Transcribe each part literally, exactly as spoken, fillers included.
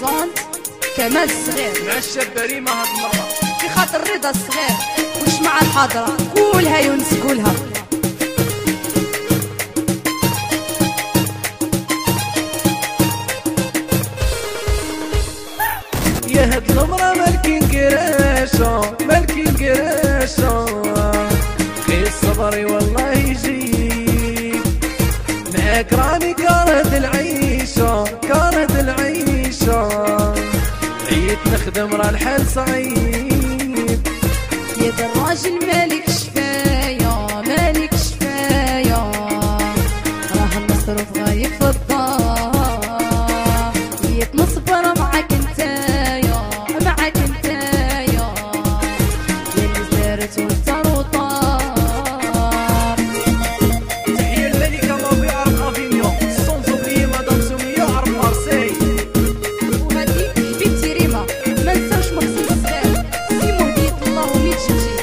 بريزونت كمال الصغير مع الشابة ريما هاد المرة في خاطر رضا الصغير وش مع الحضرة. قولها يونس قولها. يا هاد المرة مالكين قراشة مالكين قراشة خي صبري والله يجيك معاك راني كارهد العيشة كارهد العيشة عيت نخدم راه الحال صعيب. يا ذا الراجل مالك شفاية مالك شفاية راه المصروف غايب في الدار ويت نصبر معاك نتايا معاك نتايا ياللي زارت وانت روطار. تحية لملكة مافي عرب افينيون سون زوبليي مدام سمية عرب مارسي. وهادي حبيبتي ريما ما نساوش محسن الصغير سيمو هدية الله وميت جمجيد.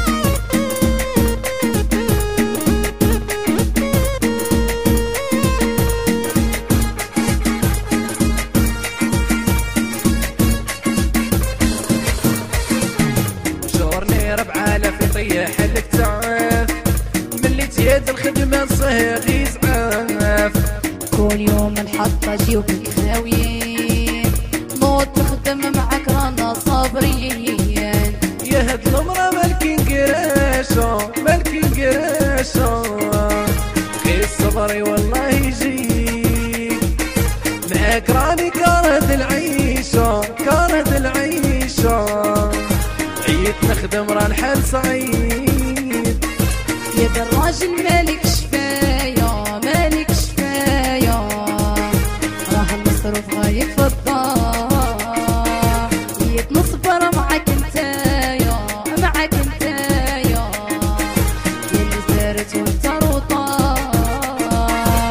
جورني ربع آلاف يطيح لك تعاف ملي تياد الخدمة صهيغ يزعاف. كل يوم نحط جيوبك خاويين نوض نخدم معاك رانا صابرين. يا هاد المرة مالكين قراشة مالكين قراشة خي صبري والله يجيك معاك راني كارهد العيشة كارهد العيشة عيت نخدم راه الحال صعيب. يا ذا الراجل مالك شفاية مالك شفاية راه المصروف غايب في الدار ويت نصبر معاك نتايا معاك نتايا ياللي زارت وانت روطار.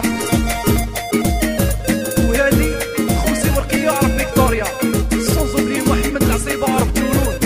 وهادي خوسي ورقية عرب فيكتوريا سون زوبلي محمد العصيبة عرب تورون.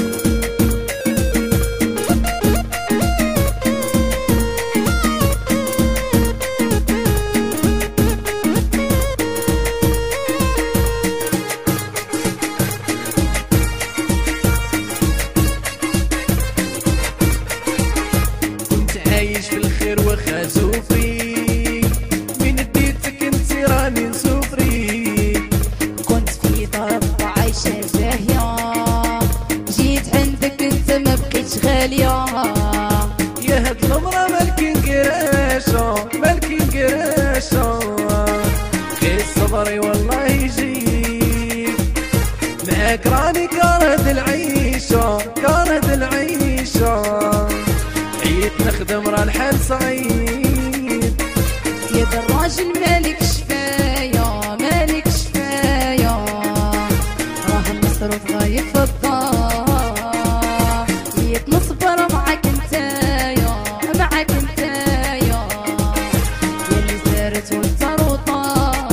عايش في الخير وخازوفي من اديتك انت راني نسوفري. كنت في ضرب وعايشة زاهية جيت عندك انت ما بقيتش غالية. يا هاد المرة مالكين قراشة مالكين قراشة خي صبري والله يجيك معاك راني كارهد العيشة كارهد العيشة عيت نخدم راه الحال صعيب. يا ذا الراجل مالك شفاية مالك شفاية راه المصروف غايب في الدار ويت نصبر معاك نتايا معاك نتايا ياللي زارت وانت روطار.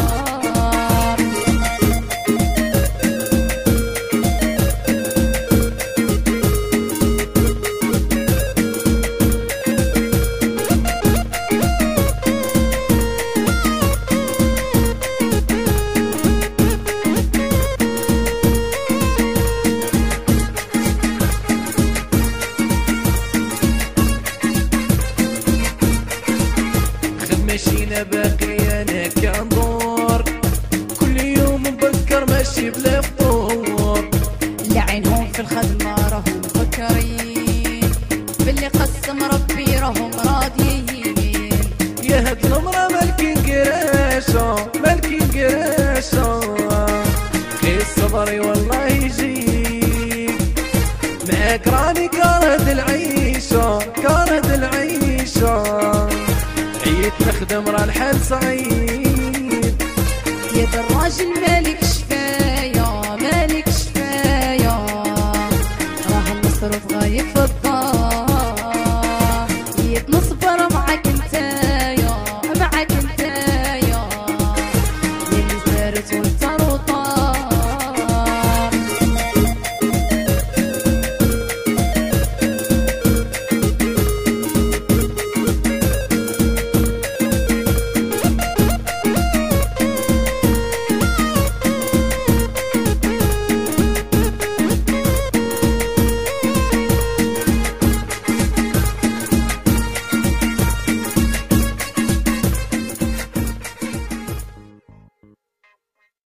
ماشينا باقي انا كندور كل يوم مبكر ماشي بلا فطور. لعينهم في الخدمة راهم مفكرين باللي قسم ربي راهم راضيين. يا هاد المرة مالكين قراشة مالكين قراشة خي صبري والله يجيك معاك راني كارهد العيشة كارهد العيشة عيت نخدم راه الحال صعيب. يا ذا الراجل